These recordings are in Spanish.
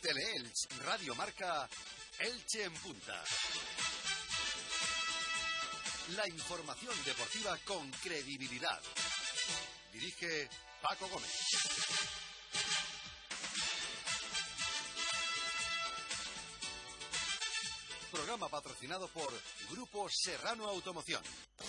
Teleelch Radio Marca, Elche en Punta. La información deportiva con credibilidad. Dirige Paco Gómez. Programa patrocinado por Grupo Serrano Automoción.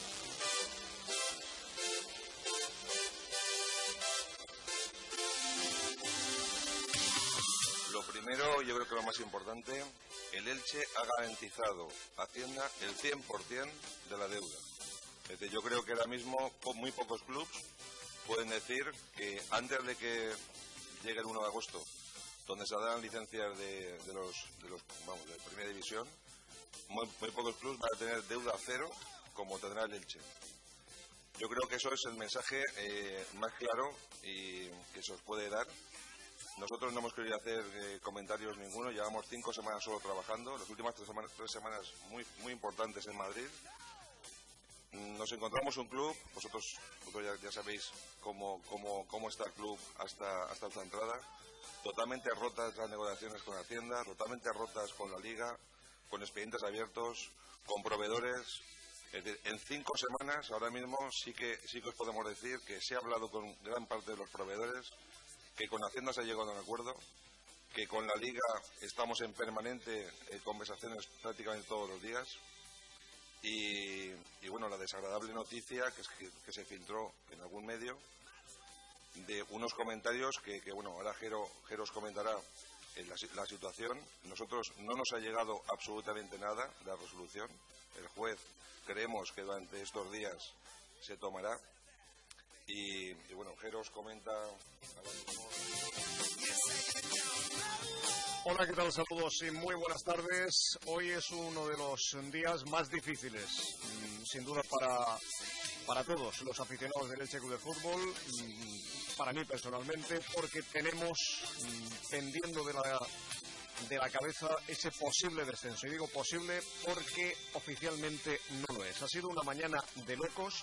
Lo primero, yo creo que lo más importante, el Elche ha garantizado a Hacienda el 100% de la deuda. Es decir, yo creo que ahora mismo muy pocos clubes pueden decir que antes de que llegue el 1 de agosto, donde se darán licencias de primera división, muy pocos clubes van a tener deuda cero como tendrá el Elche. Yo creo que eso es el mensaje más claro y que se os puede dar. Nosotros no hemos querido hacer comentarios ninguno, llevamos 5 semanas solo trabajando, las últimas 3 semanas muy importantes en Madrid. Nos encontramos un club, vosotros ya sabéis cómo está el club hasta esta entrada, totalmente rotas las negociaciones con Hacienda, totalmente rotas con la Liga, con expedientes abiertos, con proveedores. Es decir, en 5 semanas ahora mismo sí que os podemos decir que se ha hablado con gran parte de los proveedores, que con Hacienda se ha llegado a un acuerdo, que con la Liga estamos en permanente conversaciones prácticamente todos los días y bueno, la desagradable noticia que se filtró en algún medio de unos comentarios que bueno, ahora Jero os comentará la situación. Nosotros no nos ha llegado absolutamente nada de la resolución. El juez creemos que durante estos días se tomará. Y bueno, Jero os comenta. Hola, ¿qué tal? Saludos y muy buenas tardes. Hoy es uno de los días más difíciles, sin duda para todos los aficionados del Elche Club de Fútbol, para mí personalmente, porque tenemos pendiendo de la cabeza ese posible descenso. Y digo posible porque oficialmente no lo es. Ha sido una mañana de locos.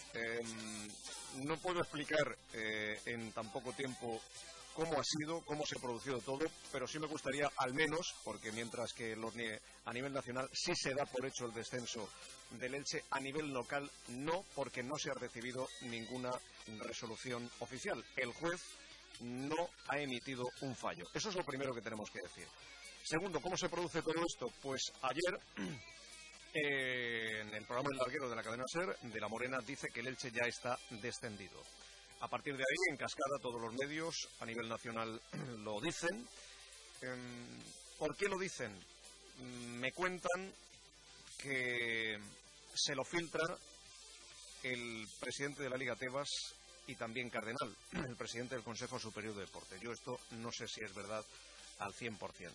No puedo explicar en tan poco tiempo cómo ha sido, cómo se ha producido todo, pero sí me gustaría al menos, porque mientras que a nivel nacional sí se da por hecho el descenso del Elche, a nivel local no, porque no se ha recibido ninguna resolución oficial. El juez no ha emitido un fallo. Eso es lo primero que tenemos que decir. Segundo, ¿cómo se produce todo esto? Pues ayer, en el programa El Larguero de la cadena SER, De la Morena dice que el Elche ya está descendido. A partir de ahí, en cascada, todos los medios a nivel nacional lo dicen. ¿Por qué lo dicen? Me cuentan que se lo filtra el presidente de la Liga Tebas y también Cardenal, el presidente del Consejo Superior de Deporte. Yo esto no sé si es verdad al 100%.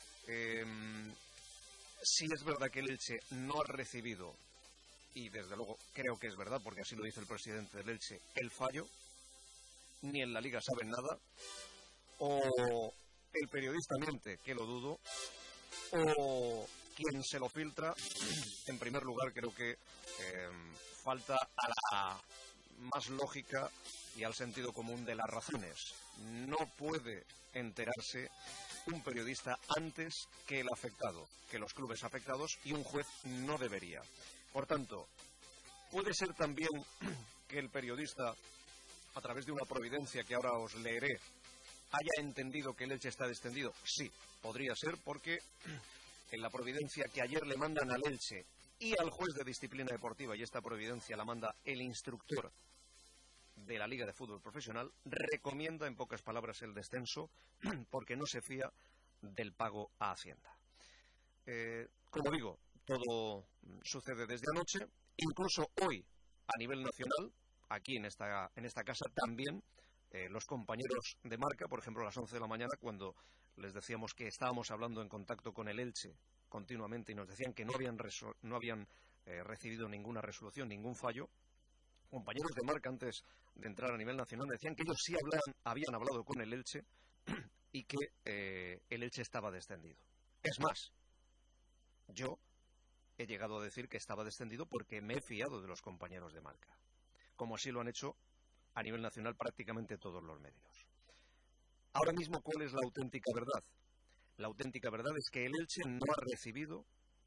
Si es verdad que el Elche no ha recibido, y desde luego creo que es verdad porque así lo dice el presidente del Elche, el fallo, ni en la Liga saben nada, o el periodista miente, que lo dudo, o quien se lo filtra, en primer lugar creo que falta a la más lógica y al sentido común de las razones. No puede enterarse un periodista antes que el afectado, que los clubes afectados, y un juez no debería. Por tanto, puede ser también que el periodista, a través de una providencia que ahora os leeré, haya entendido que el Elche está descendido. Sí, podría ser, porque en la providencia que ayer le mandan al Elche y al juez de disciplina deportiva, y esta providencia la manda el instructor de la Liga de Fútbol Profesional, recomienda en pocas palabras el descenso porque no se fía del pago a Hacienda. Como digo, todo sucede desde anoche, incluso hoy a nivel nacional, aquí en esta casa también, los compañeros de Marca, por ejemplo a las 11 de la mañana, cuando les decíamos que estábamos hablando en contacto con el Elche continuamente y nos decían que no habían recibido ninguna resolución, ningún fallo, compañeros de Marca antes de entrar a nivel nacional decían que ellos sí habían hablado con el Elche y que el Elche estaba descendido. Es más, yo he llegado a decir que estaba descendido porque me he fiado de los compañeros de Marca, como así lo han hecho a nivel nacional prácticamente todos los medios. Ahora mismo, ¿cuál es la auténtica verdad? La auténtica verdad es que el Elche no ha recibido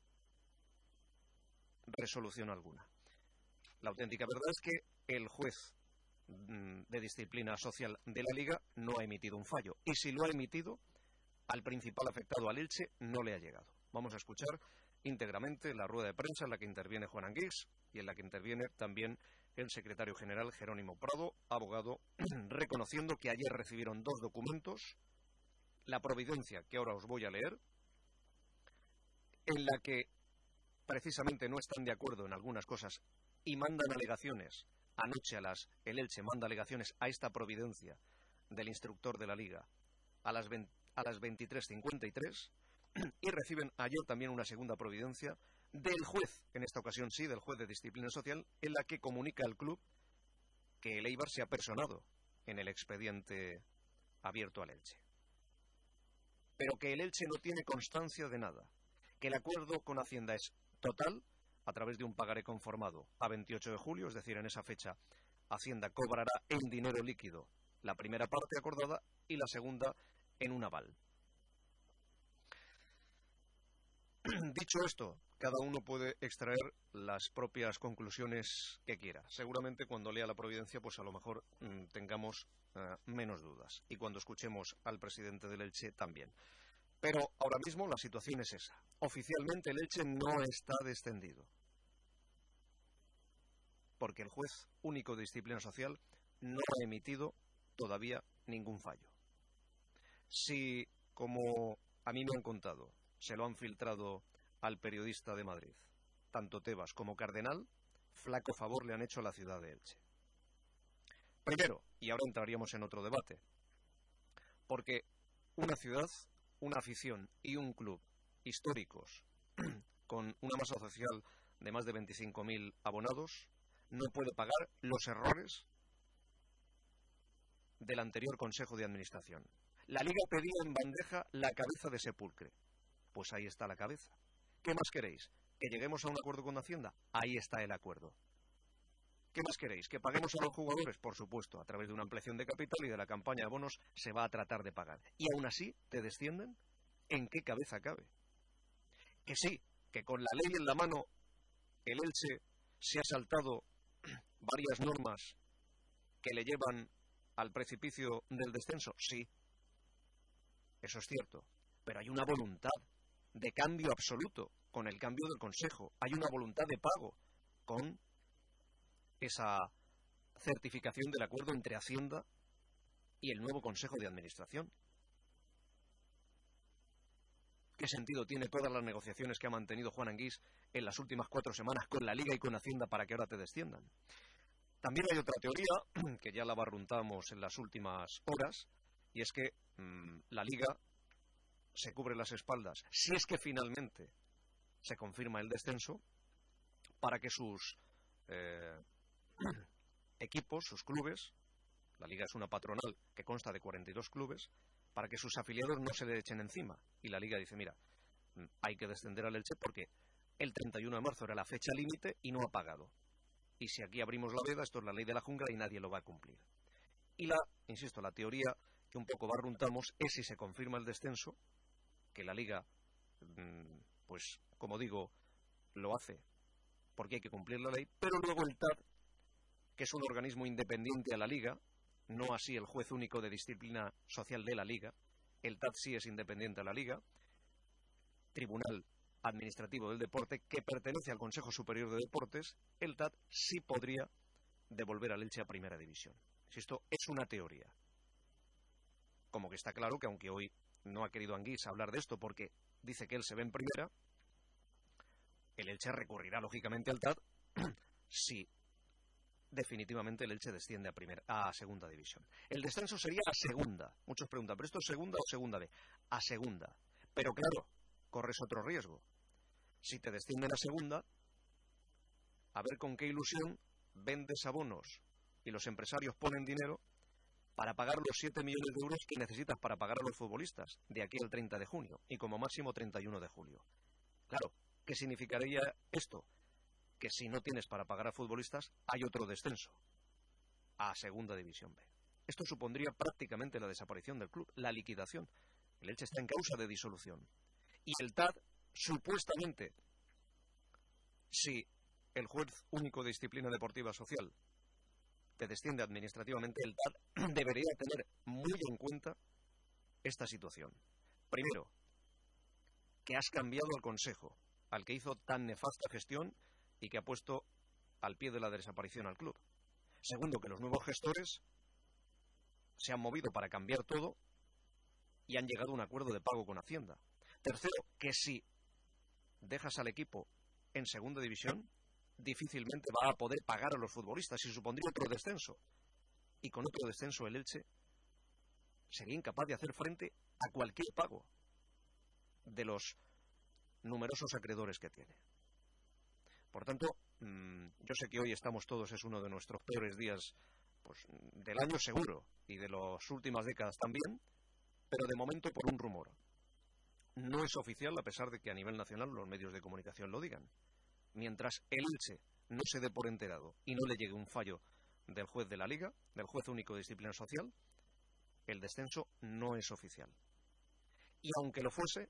resolución alguna. La auténtica verdad es que el juez de disciplina social de la Liga no ha emitido un fallo. Y si lo ha emitido, al principal afectado, al Elche, no le ha llegado. Vamos a escuchar íntegramente la rueda de prensa en la que interviene Juan Anguix y en la que interviene también el secretario general Jerónimo Prado, abogado, reconociendo que ayer recibieron 2 documentos, la providencia que ahora os voy a leer, en la que precisamente no están de acuerdo en algunas cosas y mandan alegaciones. Anoche el Elche manda alegaciones a esta providencia del instructor de la Liga a las 23:53 y reciben ayer también una segunda providencia del juez, en esta ocasión sí, del juez de disciplina social, en la que comunica al club que el Eibar se ha personado en el expediente abierto al Elche. Pero que el Elche no tiene constancia de nada, que el acuerdo con Hacienda es total, a través de un pagaré conformado a 28 de julio, es decir, en esa fecha Hacienda cobrará en dinero líquido la primera parte acordada y la segunda en un aval. Dicho esto, cada uno puede extraer las propias conclusiones que quiera. Seguramente cuando lea la providencia, pues a lo mejor tengamos menos dudas. Y cuando escuchemos al presidente del Elche también. Pero ahora mismo la situación es esa. Oficialmente el Elche no está descendido. Porque el juez único de disciplina social no ha emitido todavía ningún fallo. Si, como a mí me han contado, se lo han filtrado al periodista de Madrid, tanto Tebas como Cardenal, flaco favor le han hecho a la ciudad de Elche. Primero, y ahora entraríamos en otro debate, porque una ciudad, una afición y un club históricos con una masa social de más de 25.000 abonados no puede pagar los errores del anterior Consejo de Administración. La Liga pedía en bandeja la cabeza de Sepulcre. Pues ahí está la cabeza. ¿Qué más queréis? ¿Que lleguemos a un acuerdo con Hacienda? Ahí está el acuerdo. ¿Qué más queréis? ¿Que paguemos a los jugadores? Por supuesto, a través de una ampliación de capital y de la campaña de bonos se va a tratar de pagar. ¿Y aún así te descienden? ¿En qué cabeza cabe? Que sí, que con la ley en la mano el Elche se ha saltado varias normas que le llevan al precipicio del descenso. Sí, eso es cierto, pero hay una voluntad de cambio absoluto con el cambio del Consejo. Hay una voluntad de pago con esa certificación del acuerdo entre Hacienda y el nuevo Consejo de Administración. ¿Qué sentido tiene todas las negociaciones que ha mantenido Juan Anguix en las últimas 4 semanas con la Liga y con Hacienda para que ahora te desciendan? También hay otra teoría, que ya la barruntamos en las últimas horas, y es que la Liga se cubre las espaldas, si es que finalmente se confirma el descenso, para que sus equipos, sus clubes, la Liga es una patronal que consta de 42 clubes, para que sus afiliados no se le echen encima. Y la Liga dice, mira, hay que descender al Elche porque el 31 de marzo era la fecha límite y no ha pagado. Y si aquí abrimos la veda, esto es la ley de la jungla y nadie lo va a cumplir. Y insisto, la teoría que un poco barruntamos es si se confirma el descenso, que la Liga, pues como digo, lo hace porque hay que cumplir la ley, pero luego el TAD, que es un organismo independiente a la Liga, no así el juez único de disciplina social de la Liga, el TAD sí es independiente a la Liga, Tribunal Administrativo del Deporte, que pertenece al Consejo Superior de Deportes, el TAD sí podría devolver al Elche a Primera División. Si esto es una teoría. Como que está claro que aunque hoy no ha querido Anguix hablar de esto porque dice que él se ve en primera, el Elche recurrirá lógicamente al TAD si definitivamente el Elche desciende a Segunda División. El descenso sería a Segunda. Muchos preguntan, ¿pero esto es Segunda o Segunda B? A Segunda. Pero claro, corres otro riesgo. Si te descienden a Segunda, a ver con qué ilusión vendes abonos y los empresarios ponen dinero para pagar los 7 millones de euros que necesitas para pagar a los futbolistas de aquí al 30 de junio y como máximo 31 de julio. Claro, ¿qué significaría esto? Que si no tienes para pagar a futbolistas, hay otro descenso a Segunda División B. Esto supondría prácticamente la desaparición del club, la liquidación El Elche está en causa de disolución. Y el TAD, supuestamente, si el juez único de disciplina deportiva social te desciende administrativamente, el TAD debería tener muy en cuenta esta situación. Primero, que has cambiado al consejo, al que hizo tan nefasta gestión y que ha puesto al pie de la desaparición al club. Segundo, que los nuevos gestores se han movido para cambiar todo y han llegado a un acuerdo de pago con Hacienda. Tercero, que si dejas al equipo en segunda división, difícilmente va a poder pagar a los futbolistas y supondría otro descenso. Y con otro descenso el Elche sería incapaz de hacer frente a cualquier pago de los numerosos acreedores que tiene. Por tanto, yo sé que hoy estamos todos, es uno de nuestros peores días pues, del año seguro y de las últimas décadas también, pero de momento por un rumor. No es oficial, a pesar de que a nivel nacional los medios de comunicación lo digan. Mientras el Elche no se dé por enterado y no le llegue un fallo del juez de la Liga, del juez único de disciplina social, el descenso no es oficial. Y aunque lo fuese,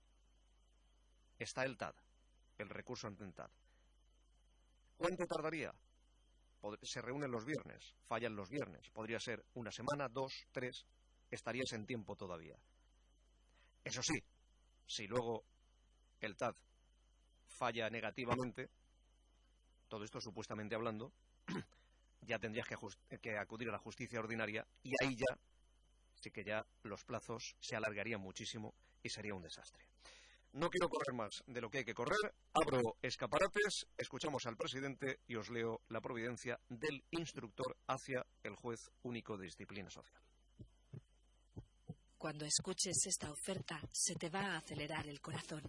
está el TAD, el recurso ante el TAD. ¿Cuánto tardaría? Se reúnen los viernes, fallan los viernes. Podría ser una semana, 2, 3, estarías en tiempo todavía. Eso sí, si luego el TAD falla negativamente, todo esto supuestamente hablando, ya tendrías que acudir a la justicia ordinaria y ahí ya, sí que ya los plazos se alargarían muchísimo y sería un desastre. No quiero correr más de lo que hay que correr, abro escaparates, escuchamos al presidente y os leo la providencia del instructor hacia el juez único de disciplina social. Cuando escuches esta oferta, se te va a acelerar el corazón.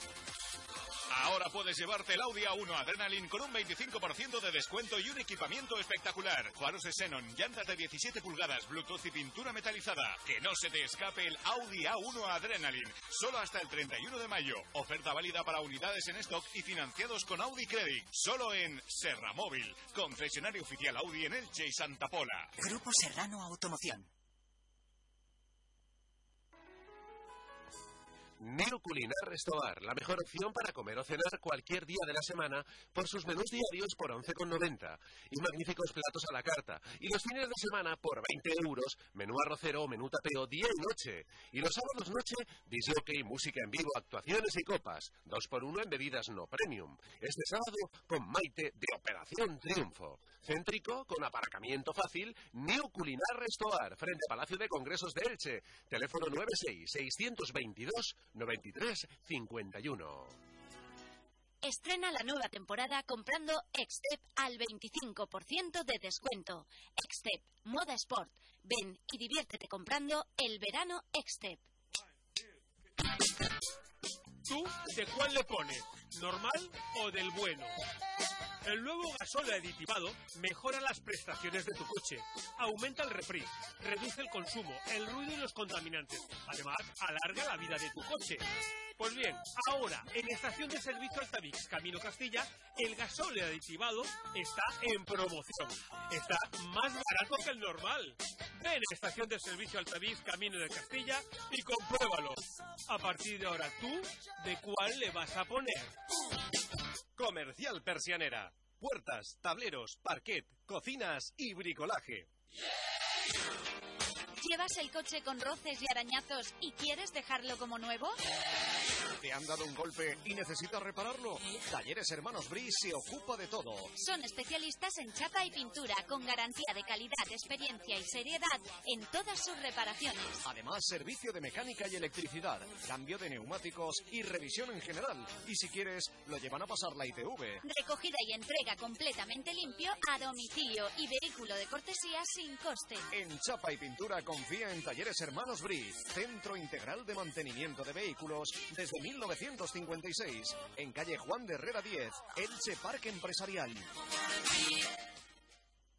Ahora puedes llevarte el Audi A1 Adrenaline con un 25% de descuento y un equipamiento espectacular. Faros de xenón, llantas de 17 pulgadas, Bluetooth y pintura metalizada. Que no se te escape el Audi A1 Adrenaline. Solo hasta el 31 de mayo. Oferta válida para unidades en stock y financiados con Audi Credit. Solo en Serra Móvil, concesionario oficial Audi en Elche y Santa Pola. Grupo Serrano Automoción. Neoculinar Restobar, la mejor opción para comer o cenar cualquier día de la semana por sus menús diarios por 11,90 y magníficos platos a la carta. Y los fines de semana por 20 euros, menú arrocero o menú tapeo día y noche. Y los sábados noche, disc jockey, música en vivo, actuaciones y copas. 2x1 en bebidas no premium. Este sábado con Maite de Operación Triunfo. Céntrico, con aparcamiento fácil, Neoculinar Restobar, frente a Palacio de Congresos de Elche. Teléfono 96-622-93-51. Estrena la nueva temporada comprando Extep al 25% de descuento. Extep, moda sport. Ven y diviértete comprando el verano Extep. ¿Tú de cuál le pones? ¿Normal o del bueno? El nuevo gasol aditivado mejora las prestaciones de tu coche, aumenta el refri, reduce el consumo, el ruido y los contaminantes. Además, alarga la vida de tu coche. Pues bien, ahora, en Estación de Servicio Altavix, Camino Castilla, el gasol aditivado está en promoción. Está más barato que el normal. Ven a Estación de Servicio Altavix, Camino de Castilla y compruébalo. A partir de ahora, ¿tú de cuál le vas a poner? Comercial Persianera. Puertas, tableros, parquet, cocinas y bricolaje. ¿Llevas el coche con roces y arañazos y quieres dejarlo como nuevo? ¿Te han dado un golpe y necesitas repararlo? Talleres Hermanos Bris se ocupa de todo. Son especialistas en chapa y pintura con garantía de calidad, experiencia y seriedad en todas sus reparaciones. Además, servicio de mecánica y electricidad, cambio de neumáticos y revisión en general. Y si quieres, lo llevan a pasar la ITV. Recogida y entrega completamente limpio a domicilio y vehículo de cortesía sin coste. En chapa y pintura confía en Talleres Hermanos Bris, Centro Integral de Mantenimiento de Vehículos desde 1956, en calle Juan de Herrera 10, Elche Parque Empresarial.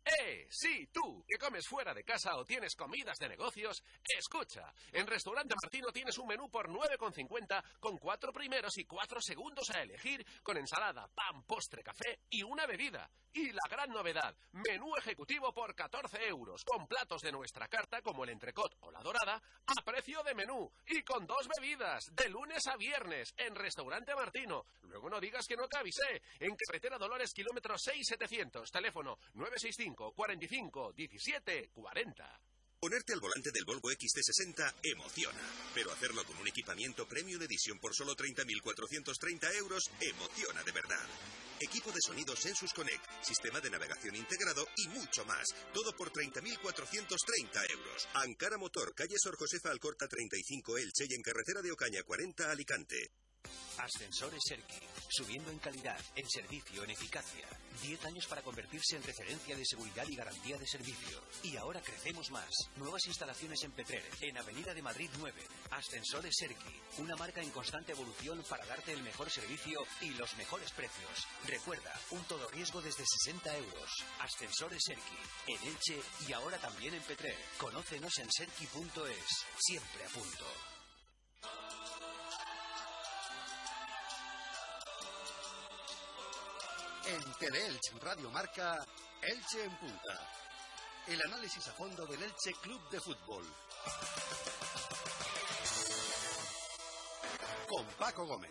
Sí, tú, que comes fuera de casa o tienes comidas de negocios, escucha. En Restaurante Martino tienes un menú por 9,50 con 4 primeros y 4 segundos a elegir, con ensalada, pan, postre, café y una bebida. Y la gran novedad, menú ejecutivo por 14 euros, con platos de nuestra carta como el entrecot o la dorada, a precio de menú y con 2 bebidas, de lunes a viernes, en Restaurante Martino. Luego no digas que no te avisé. En Carretera Dolores, kilómetro 6700, teléfono 965 45 17 40. Ponerte al volante del Volvo XC60 emociona, pero hacerlo con un equipamiento Premium Edition por solo 30.430 euros emociona de verdad. Equipo de sonido Sensus Connect, sistema de navegación integrado y mucho más. Todo por 30.430 euros. Ankara Motor, calle Sor Josefa Alcorta 35 Elche y en carretera de Ocaña 40 Alicante. Ascensores Serki, subiendo en calidad, en servicio, en eficacia. 10 años para convertirse en referencia de seguridad y garantía de servicio. Y ahora crecemos más. Nuevas instalaciones en Petrer, en Avenida de Madrid 9. Ascensores Serki, una marca en constante evolución para darte el mejor servicio y los mejores precios. Recuerda, un todo riesgo desde 60 euros. Ascensores Serki, en Elche y ahora también en Petrer. Conócenos en serki.es. Siempre a punto. En Teleelch Radio Marca, Elche en Punta. El análisis a fondo del Elche Club de Fútbol. Con Paco Gómez.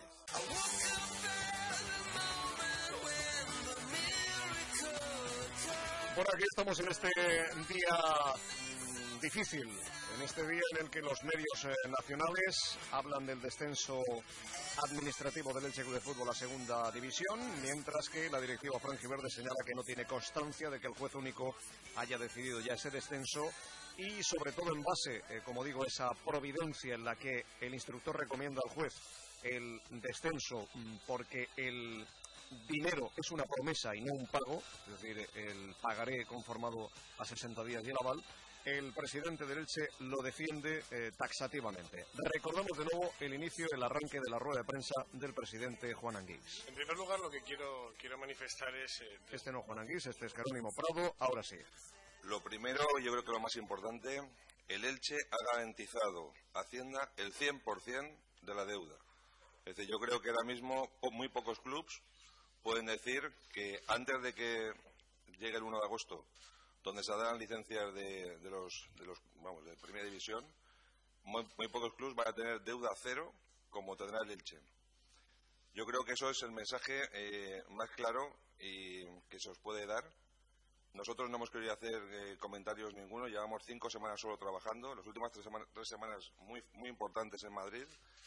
Bueno, aquí estamos en este día difícil, en este día en el que los medios nacionales hablan del descenso administrativo del Elche Club de Fútbol a segunda división, mientras que la directiva franjiverde señala que no tiene constancia de que el juez único haya decidido ya ese descenso y sobre todo en base, como digo, esa providencia en la que el instructor recomienda al juez el descenso porque el dinero es una promesa y no un pago, es decir, el pagaré conformado a 60 días y el aval. El presidente del Elche lo defiende taxativamente. Recordamos de nuevo el inicio, el arranque de la rueda de prensa del presidente Juan Anguís. En primer lugar, lo que quiero manifestar es... Este no Juan Anguís, este es Jerónimo Prado, ahora sí. Lo primero, yo creo que lo más importante, el Elche ha garantizado a Hacienda el 100% de la deuda. Es decir, yo creo que ahora mismo muy pocos clubs pueden decir que antes de que llegue el 1 de agosto, donde se darán licencias de primera división, muy pocos clubes van a tener deuda cero como tendrá el Elche. Yo creo que eso es el mensaje más claro y que se os puede dar. Nosotros no hemos querido hacer comentarios ninguno, llevamos 5 semanas solo trabajando, las últimas 3 semanas muy importantes en Madrid.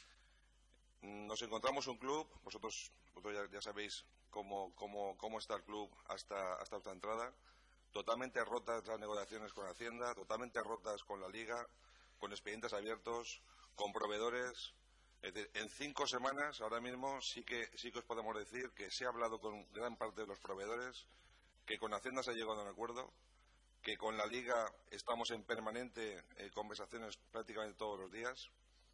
Nos encontramos un club, vosotros ya sabéis cómo está el club hasta esta entrada, totalmente rotas las negociaciones con Hacienda, totalmente rotas con la Liga, con expedientes abiertos, con proveedores. Es decir, en 5 semanas ahora mismo sí que os podemos decir que se ha hablado con gran parte de los proveedores, que con Hacienda se ha llegado a un acuerdo, que con la Liga estamos en permanente conversaciones prácticamente todos los días.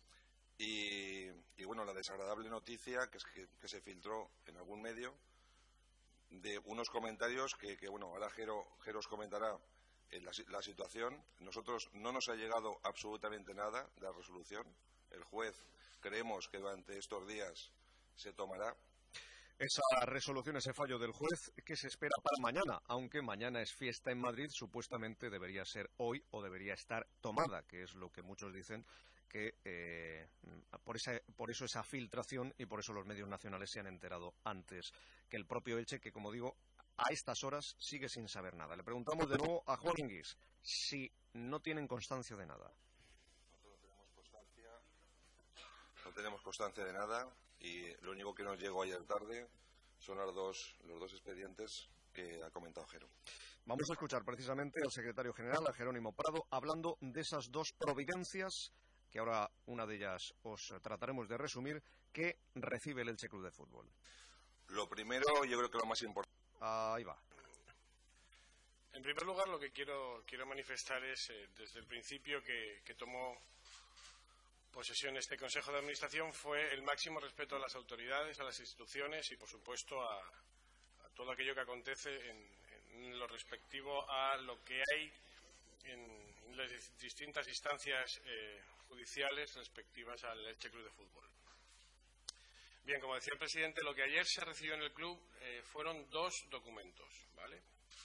Y bueno, la desagradable noticia que se filtró en algún medio de unos comentarios que bueno, ahora Jero os comentará la situación. Nosotros no nos ha llegado absolutamente nada de la resolución. El juez creemos que durante estos días se tomará esa resolución, ese fallo del juez que se espera para mañana, aunque mañana es fiesta en Madrid, supuestamente debería ser hoy o debería estar tomada, que es lo que muchos dicen que por eso esa filtración y por eso los medios nacionales se han enterado antes que el propio Elche, que como digo, a estas horas sigue sin saber nada. Le preguntamos de nuevo a Juan Anguís si no tienen constancia de nada. No tenemos constancia de nada y lo único que nos llegó ayer tarde son los dos expedientes que ha comentado Jero. Vamos a escuchar precisamente al secretario general, a Jerónimo Prado, hablando de esas dos providencias que ahora una de ellas os trataremos de resumir, que recibe el Elche Club de Fútbol. Lo primero, yo creo que lo más importante... Ahí va. En primer lugar, lo que quiero manifestar es, desde el principio que tomó posesión este Consejo de Administración, fue el máximo respeto a las autoridades, a las instituciones y, por supuesto, a todo aquello que acontece en lo respectivo a lo que hay en las distintas instancias judiciales respectivas al Elche Club de Fútbol. Bien, como decía el presidente, lo que ayer se recibió en el club fueron dos documentos, ¿vale?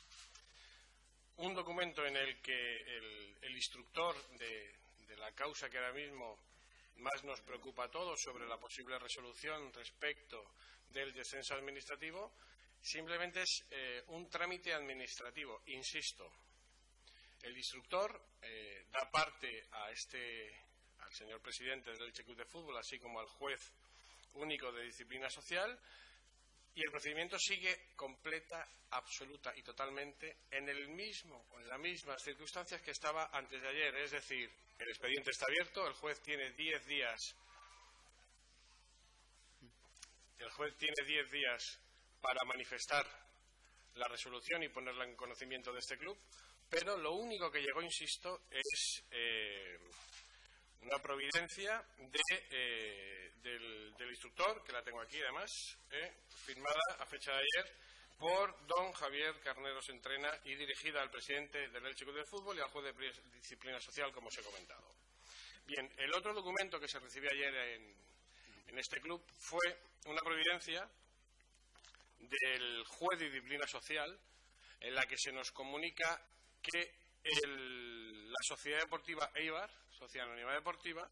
Un documento en el que el instructor de la causa que ahora mismo más nos preocupa a todos sobre la posible resolución respecto del descenso administrativo, simplemente es un trámite administrativo, insisto. El instructor da parte al señor presidente del Elche Club de Fútbol, así como al juez único de disciplina social, y el procedimiento sigue completa, absoluta y totalmente en las mismas circunstancias que estaba antes de ayer. Es decir, el expediente está abierto, el juez tiene 10 días para manifestar la resolución y ponerla en conocimiento de este club, pero lo único que llegó, insisto, es una providencia del instructor, que la tengo aquí además, firmada a fecha de ayer por don Javier Carneros Entrena y dirigida al presidente del Elche Club de Fútbol y al juez de disciplina social, como os he comentado. Bien, el otro documento que se recibió ayer en este club fue una providencia del juez de disciplina social, en la que se nos comunica que la Sociedad Deportiva Eibar, Sociedad Anónima Deportiva,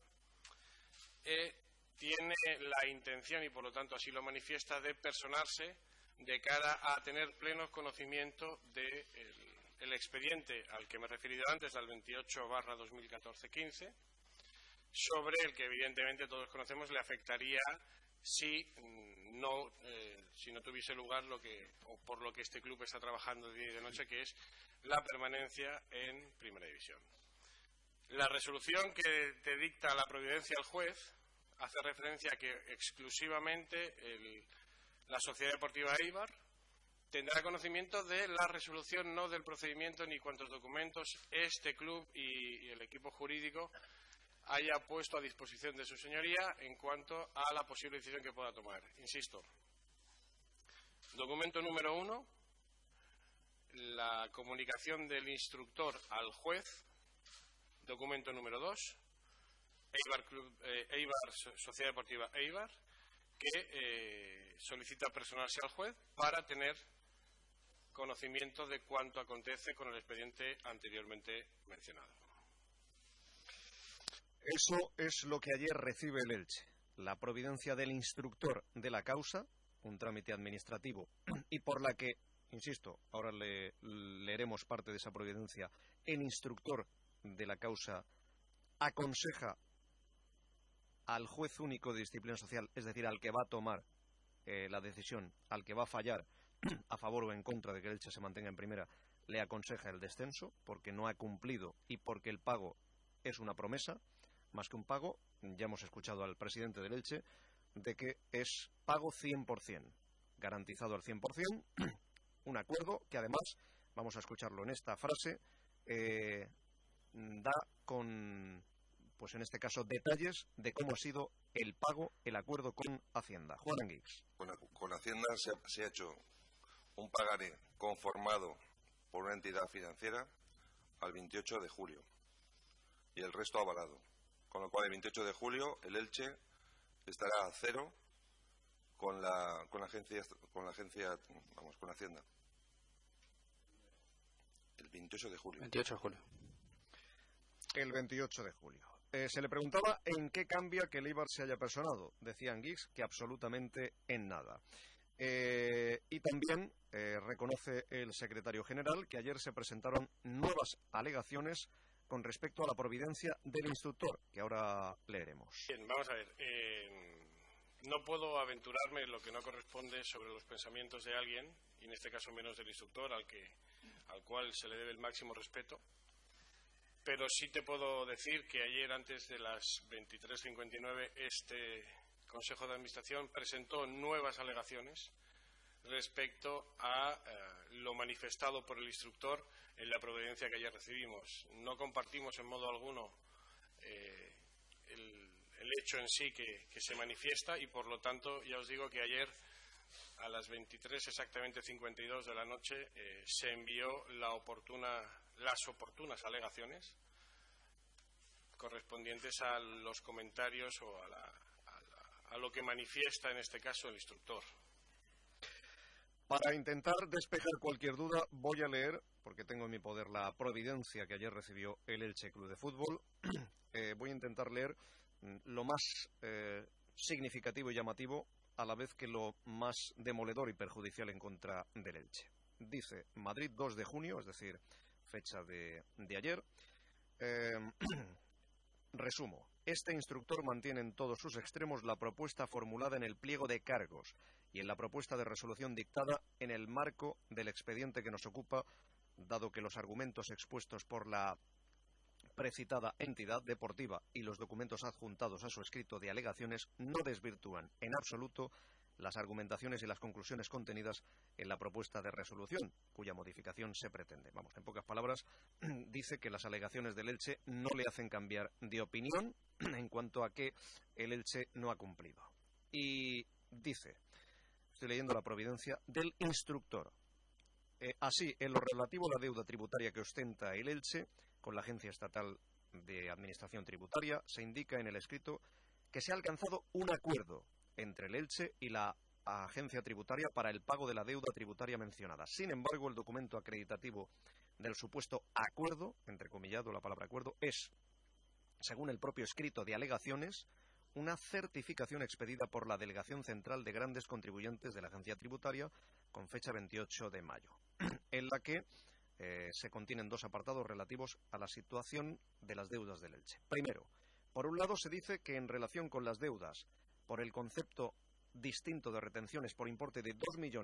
tiene la intención, y por lo tanto así lo manifiesta, de personarse de cara a tener pleno conocimiento del expediente al que me he referido antes, al 28/2014-15, sobre el que evidentemente todos conocemos le afectaría si no tuviese lugar por lo que este club está trabajando de día y de noche, que es la permanencia en Primera División. La resolución que te dicta la providencia al juez hace referencia a que exclusivamente la Sociedad Deportiva Eibar tendrá conocimiento de la resolución, no del procedimiento ni cuantos documentos este club y el equipo jurídico haya puesto a disposición de su señoría en cuanto a la posible decisión que pueda tomar. Insisto, documento número 1, la comunicación del instructor al juez. Documento número 2, Sociedad Deportiva Eibar, que solicita personarse al juez para tener conocimiento de cuanto acontece con el expediente anteriormente mencionado. Eso es lo que ayer recibe el Elche. La providencia del instructor de la causa, un trámite administrativo, y por la que, insisto, ahora leeremos parte de esa providencia, el instructor de la causa aconseja al juez único de disciplina social, es decir, al que va a tomar la decisión, al que va a fallar a favor o en contra de que el Elche se mantenga en primera, le aconseja el descenso porque no ha cumplido y porque el pago es una promesa, más que un pago. Ya hemos escuchado al presidente del Elche de que es pago 100%, garantizado al 100%, un acuerdo que además, vamos a escucharlo en esta frase, da con, pues en este caso, detalles de cómo ha sido el pago, el acuerdo con Hacienda. Juan Anguix. Con Hacienda se ha hecho un pagaré conformado por una entidad financiera al 28 de julio y el resto avalado. Con lo cual, el 28 de julio, el Elche estará a cero con Hacienda. El 28 de julio. 28 de julio. El 28 de julio. Se le preguntaba en qué cambia que el Eibar se haya personado. Decía Anguix que absolutamente en nada. Y también reconoce el secretario general que ayer se presentaron nuevas alegaciones con respecto a la providencia del instructor, que ahora leeremos. Bien, vamos a ver. No puedo aventurarme en lo que no corresponde sobre los pensamientos de alguien, y en este caso menos del instructor, al cual se le debe el máximo respeto. Pero sí te puedo decir que ayer, antes de las 23:59, este Consejo de Administración presentó nuevas alegaciones respecto a lo manifestado por el instructor en la providencia que ayer recibimos. No compartimos en modo alguno el hecho en sí que se manifiesta, y por lo tanto ya os digo que ayer a las 23 exactamente 52 de la noche se envió las oportunas alegaciones correspondientes a los comentarios o a lo que manifiesta en este caso el instructor. Para intentar despejar cualquier duda, voy a leer, porque tengo en mi poder la providencia que ayer recibió el Elche Club de Fútbol, voy a intentar leer lo más significativo y llamativo, a la vez que lo más demoledor y perjudicial en contra del Elche. Dice, Madrid 2 de junio, es decir, fecha de ayer. Resumo. Este instructor mantiene en todos sus extremos la propuesta formulada en el pliego de cargos y en la propuesta de resolución dictada en el marco del expediente que nos ocupa, dado que los argumentos expuestos por la precitada entidad deportiva y los documentos adjuntados a su escrito de alegaciones no desvirtúan en absoluto las argumentaciones y las conclusiones contenidas en la propuesta de resolución, cuya modificación se pretende. Vamos, en pocas palabras, dice que las alegaciones del Elche no le hacen cambiar de opinión en cuanto a que el Elche no ha cumplido. Y dice, estoy leyendo la providencia del instructor. Así, en lo relativo a la deuda tributaria que ostenta el Elche con la Agencia Estatal de Administración Tributaria, se indica en el escrito que se ha alcanzado un acuerdo entre el Elche y la agencia tributaria para el pago de la deuda tributaria mencionada. Sin embargo, el documento acreditativo del supuesto acuerdo, entrecomillado la palabra acuerdo, es, según el propio escrito de alegaciones, una certificación expedida por la Delegación Central de Grandes Contribuyentes de la agencia tributaria con fecha 28 de mayo, en la que se contienen dos apartados relativos a la situación de las deudas del Elche. Primero, por un lado se dice que en relación con las deudas por el concepto distinto de retenciones por importe de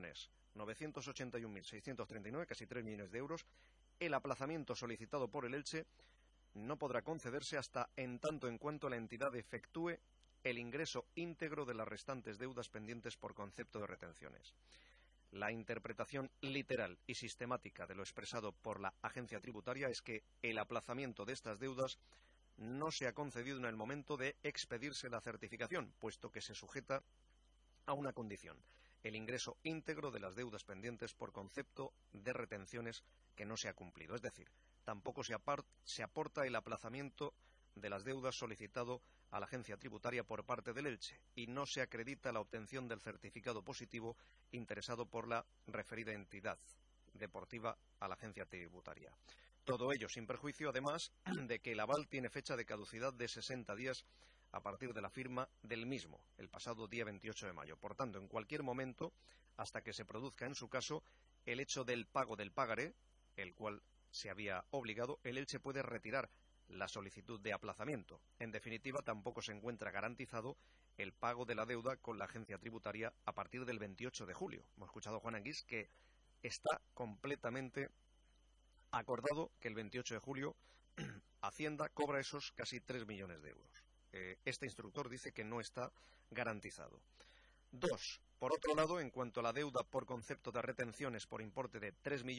2.981.639, casi 3 millones de euros, el aplazamiento solicitado por el Elche no podrá concederse hasta en tanto en cuanto la entidad efectúe el ingreso íntegro de las restantes deudas pendientes por concepto de retenciones. La interpretación literal y sistemática de lo expresado por la agencia tributaria es que el aplazamiento de estas deudas no se ha concedido en el momento de expedirse la certificación, puesto que se sujeta a una condición, el ingreso íntegro de las deudas pendientes por concepto de retenciones que no se ha cumplido. Es decir, tampoco se aporta el aplazamiento de las deudas solicitado a la agencia tributaria por parte del Elche y no se acredita la obtención del certificado positivo interesado por la referida entidad deportiva a la agencia tributaria. Todo ello sin perjuicio, además, de que el aval tiene fecha de caducidad de 60 días a partir de la firma del mismo, el pasado día 28 de mayo. Por tanto, en cualquier momento, hasta que se produzca en su caso el hecho del pago del pagaré, el cual se había obligado, el Elche puede retirar la solicitud de aplazamiento. En definitiva, tampoco se encuentra garantizado el pago de la deuda con la agencia tributaria a partir del 28 de julio. Hemos escuchado a Juan Anguís que está completamente acordado que el 28 de julio Hacienda cobra esos casi 3 millones de euros. Este instructor dice que no está garantizado. 2. Por otro lado, en cuanto a la deuda por concepto de retenciones por importe de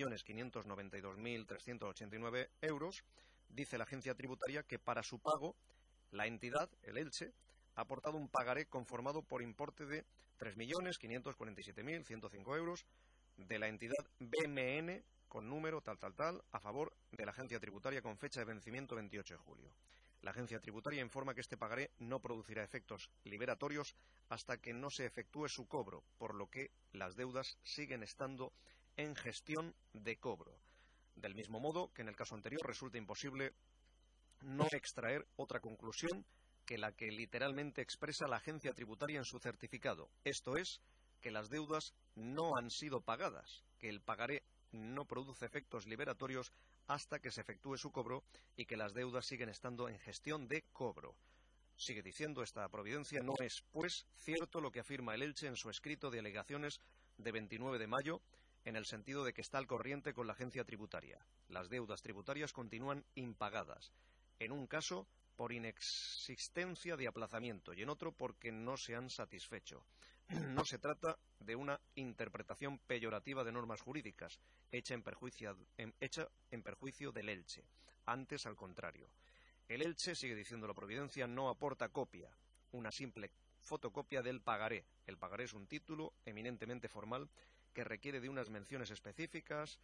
3.592.389 euros, dice la agencia tributaria que para su pago la entidad, el Elche, ha aportado un pagaré conformado por importe de 3.547.105 euros de la entidad BMN con número tal, a favor de la agencia tributaria con fecha de vencimiento 28 de julio. La agencia tributaria informa que este pagaré no producirá efectos liberatorios hasta que no se efectúe su cobro, por lo que las deudas siguen estando en gestión de cobro. Del mismo modo que en el caso anterior resulta imposible no extraer otra conclusión que la que literalmente expresa la agencia tributaria en su certificado. Esto es, que las deudas no han sido pagadas, que el pagaré no produce efectos liberatorios hasta que se efectúe su cobro y que las deudas siguen estando en gestión de cobro. Sigue diciendo esta providencia, no es, pues, cierto lo que afirma el Elche en su escrito de alegaciones de 29 de mayo, en el sentido de que está al corriente con la agencia tributaria. Las deudas tributarias continúan impagadas, en un caso por inexistencia de aplazamiento y en otro porque no se han satisfecho. No se trata de una interpretación peyorativa de normas jurídicas hecha en perjuicio del Elche. Antes, al contrario. El Elche, sigue diciendo la providencia, no aporta copia, una simple fotocopia del pagaré. El pagaré es un título eminentemente formal que requiere de unas menciones específicas,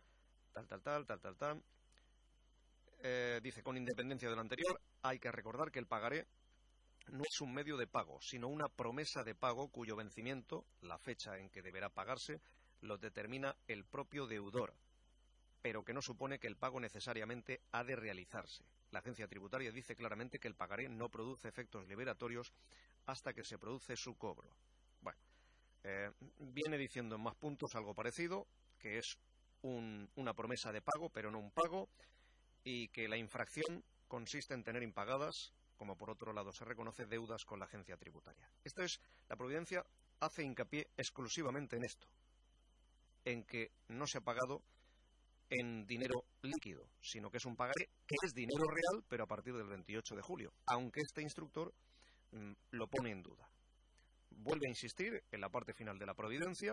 tal. Dice, con independencia de lo anterior, hay que recordar que el pagaré no es un medio de pago, sino una promesa de pago cuyo vencimiento, la fecha en que deberá pagarse, lo determina el propio deudor, pero que no supone que el pago necesariamente ha de realizarse. La agencia tributaria dice claramente que el pagaré no produce efectos liberatorios hasta que se produce su cobro. Bueno, viene diciendo en más puntos algo parecido, que es una promesa de pago, pero no un pago, y que la infracción consiste en tener impagadas, como por otro lado se reconoce, deudas con la agencia tributaria. La providencia hace hincapié exclusivamente en esto, en que no se ha pagado en dinero líquido, sino que es un pagaré que es dinero real, pero a partir del 28 de julio, aunque este instructor lo pone en duda. Vuelve a insistir en la parte final de la providencia,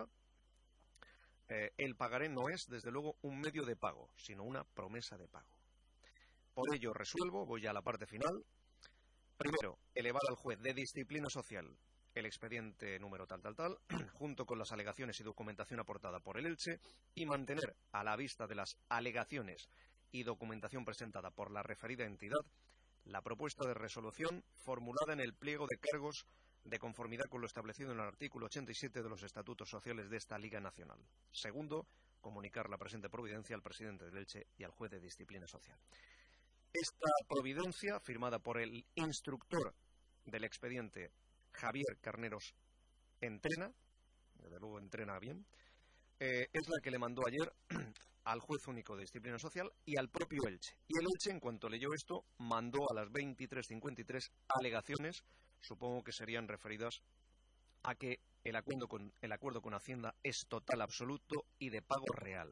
el pagaré no es, desde luego, un medio de pago, sino una promesa de pago. Por ello resuelvo, voy ya a la parte final. Primero, elevar al juez de disciplina social el expediente número tal, junto con las alegaciones y documentación aportada por el Elche, y mantener, a la vista de las alegaciones y documentación presentada por la referida entidad, la propuesta de resolución formulada en el pliego de cargos de conformidad con lo establecido en el artículo 87 de los estatutos sociales de esta Liga Nacional. Segundo, comunicar la presente providencia al presidente del Elche y al juez de disciplina social. Esta providencia, firmada por el instructor del expediente, Javier Carneros Entrena, desde luego entrena bien, es la que le mandó ayer al juez único de disciplina social y al propio Elche. Y el Elche, en cuanto leyó esto, mandó a las 23:53 alegaciones, supongo que serían referidas a que el acuerdo con Hacienda es total, absoluto y de pago real.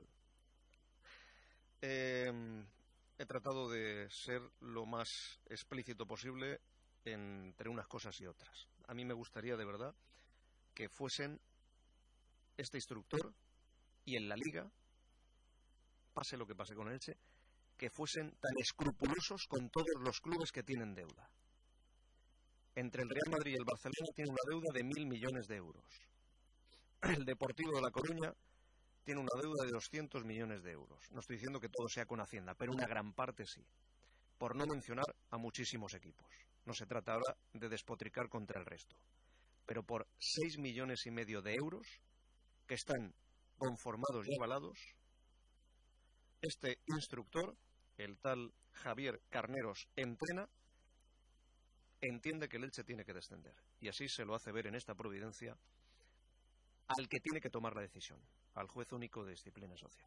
He tratado de ser lo más explícito posible entre unas cosas y otras. A mí me gustaría de verdad que fuesen este instructor y en la Liga, pase lo que pase con Elche, que fuesen tan escrupulosos con todos los clubes que tienen deuda. Entre el Real Madrid y el Barcelona tiene una deuda de 1.000 millones de euros. El Deportivo de La Coruña tiene una deuda de 200 millones de euros. No estoy diciendo que todo sea con Hacienda, pero una gran parte sí. Por no mencionar a muchísimos equipos. No se trata ahora de despotricar contra el resto. Pero por 6,5 millones de euros, que están conformados y avalados, este instructor, el tal Javier Carneros Entrena, entiende que el Elche tiene que descender. Y así se lo hace ver en esta providencia al que tiene que tomar la decisión, al juez único de disciplina social.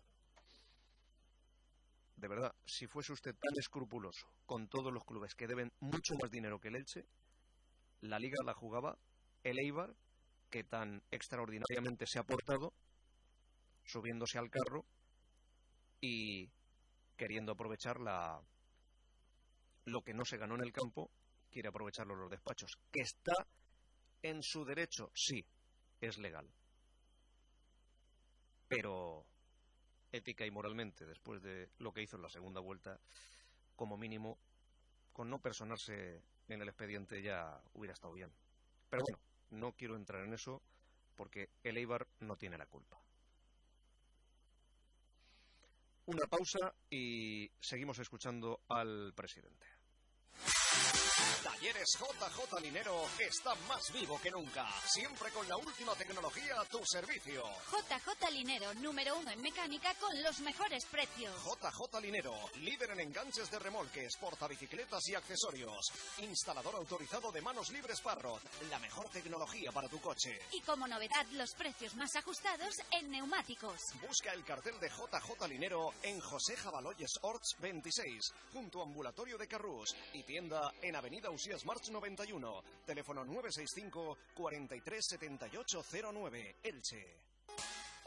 De verdad, si fuese usted tan escrupuloso con todos los clubes que deben mucho más dinero que el Elche, la Liga la jugaba el Eibar, que tan extraordinariamente se ha portado, subiéndose al carro y queriendo aprovechar lo que no se ganó en el campo, quiere aprovecharlo en los despachos. ¿Que está en su derecho? Sí, es legal. Pero ética y moralmente, después de lo que hizo en la segunda vuelta, como mínimo, con no personarse en el expediente ya hubiera estado bien. Pero bueno, no quiero entrar en eso porque el Eibar no tiene la culpa. Una pausa y seguimos escuchando al presidente. Talleres JJ Linero está más vivo que nunca. Siempre con la última tecnología a tu servicio. JJ Linero, número 1 en mecánica con los mejores precios. JJ Linero, líder en enganches de remolques, portabicicletas y accesorios. Instalador autorizado de manos libres Parrot. La mejor tecnología para tu coche. Y como novedad, los precios más ajustados en neumáticos. Busca el cartel de JJ Linero en José Jabaloyes Orts 26, junto a Ambulatorio de Carrús, y tienda en Avenida Usías March 91, teléfono 965 43 78 09, Elche.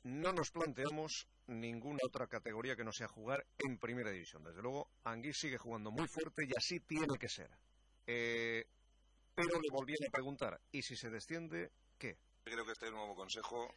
no nos planteamos ninguna otra categoría que no sea jugar en primera división. Desde luego, Anguís sigue jugando muy fuerte y así tiene que ser. Pero le volvían a preguntar, ¿y si se desciende, qué? Creo que este nuevo consejo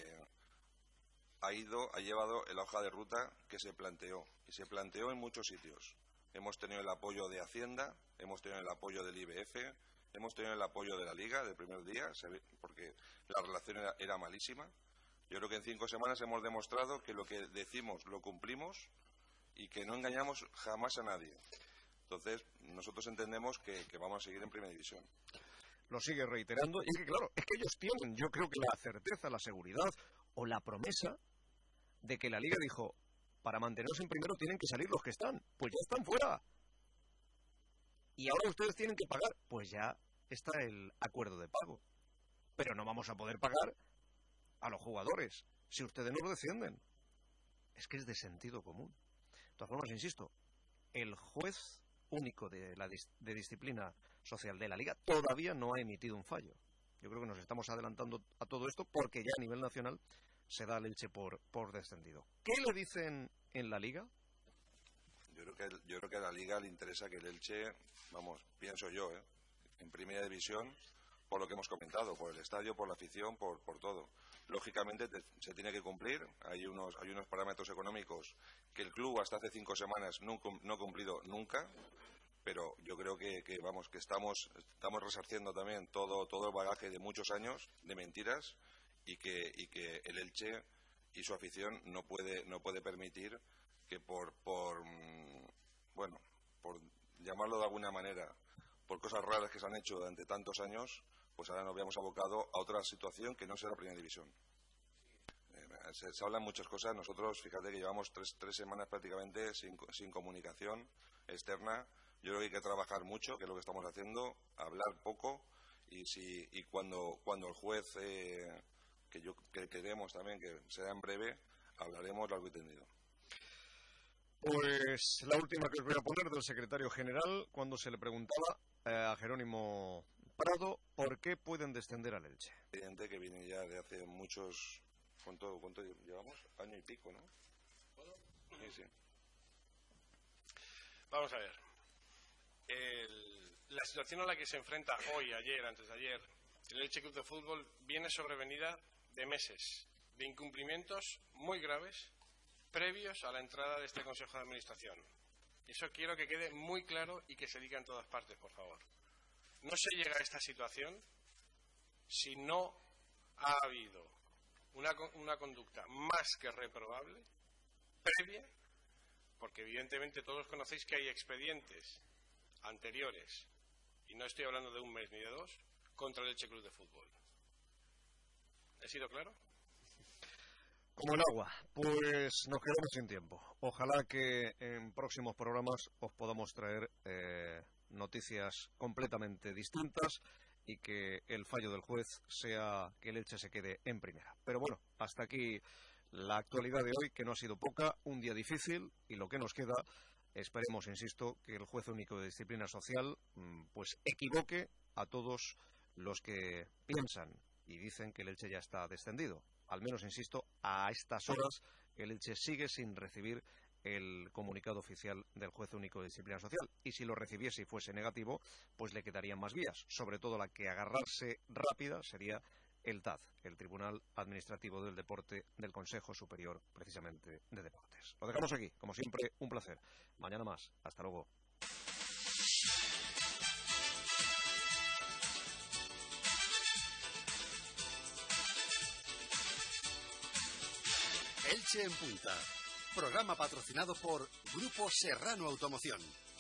ha llevado la hoja de ruta que se planteó, y se planteó en muchos sitios. Hemos tenido el apoyo de Hacienda, hemos tenido el apoyo del IBF, hemos tenido el apoyo de la Liga del primer día, porque la relación era malísima. Yo creo que en 5 semanas hemos demostrado que lo que decimos lo cumplimos y que no engañamos jamás a nadie. Entonces, nosotros entendemos que vamos a seguir en primera división. Lo sigue reiterando, y es que claro, es que ellos tienen, yo creo que la certeza, la seguridad o la promesa de que la Liga dijo, para mantenerse en primero tienen que salir los que están, pues ya están fuera. Y ahora ustedes tienen que pagar, pues ya está el acuerdo de pago. Pero no vamos a poder pagar a los jugadores si ustedes no lo descienden. Es que es de sentido común. De todas formas, insisto, el juez único de disciplina social de la Liga todavía no ha emitido un fallo. Yo creo que nos estamos adelantando a todo esto porque ya a nivel nacional se da al Elche por descendido. ¿Qué le dicen en la Liga? Yo creo que a la Liga le interesa que el Elche, pienso yo, en primera división, por lo que hemos comentado, por el estadio, por la afición, por todo. Lógicamente se tiene que cumplir, hay unos parámetros económicos que el club hasta hace 5 semanas no ha cumplido nunca, pero yo creo que estamos resarciendo también todo el bagaje de muchos años de mentiras y que el Elche y su afición no puede permitir que por llamarlo de alguna manera, por cosas raras que se han hecho durante tantos años, pues ahora nos habíamos abocado a otra situación que no será primera división. Se hablan muchas cosas. Nosotros, fíjate que llevamos tres semanas prácticamente sin comunicación externa. Yo creo que hay que trabajar mucho, que es lo que estamos haciendo, hablar poco, y cuando el juez, que queremos también que sea en breve, hablaremos largo y tendido. Pues la última que os voy a poner del secretario general, cuando se le preguntaba a Jerónimo Prado por qué pueden descender al Elche. Evidente que viene ya de hace muchos... ¿Cuánto llevamos? Año y pico, ¿no? Sí. Vamos a ver. La situación a la que se enfrenta hoy, ayer, antes de ayer, el Elche Club de Fútbol viene sobrevenida de meses de incumplimientos muy graves previos a la entrada de este Consejo de Administración. Eso quiero que quede muy claro y que se diga en todas partes, por favor. No se llega a esta situación si no ha habido una conducta más que reprobable previa, porque evidentemente todos conocéis que hay expedientes anteriores, y no estoy hablando de un mes ni de 2, contra el Elche Club de Fútbol. ¿He sido claro? Como el agua. Pues nos quedamos sin tiempo. Ojalá que en próximos programas os podamos traer noticias completamente distintas y que el fallo del juez sea que el Elche se quede en primera. Pero bueno, hasta aquí la actualidad de hoy, que no ha sido poca, un día difícil, y lo que nos queda, esperemos, insisto, que el juez único de disciplina social pues equivoque a todos los que piensan y dicen que el Elche ya está descendido. Al menos, insisto, a estas horas el Elche sigue sin recibir el comunicado oficial del juez único de disciplina social, y si lo recibiese y fuese negativo, pues le quedarían más vías. Sobre todo la que agarrarse rápida sería el TAD, el Tribunal Administrativo del Deporte del Consejo Superior, precisamente, de Deportes. Lo dejamos aquí, como siempre, un placer. Mañana más. Hasta luego. Elche en Punta. Programa patrocinado por Grupo Serrano Automoción.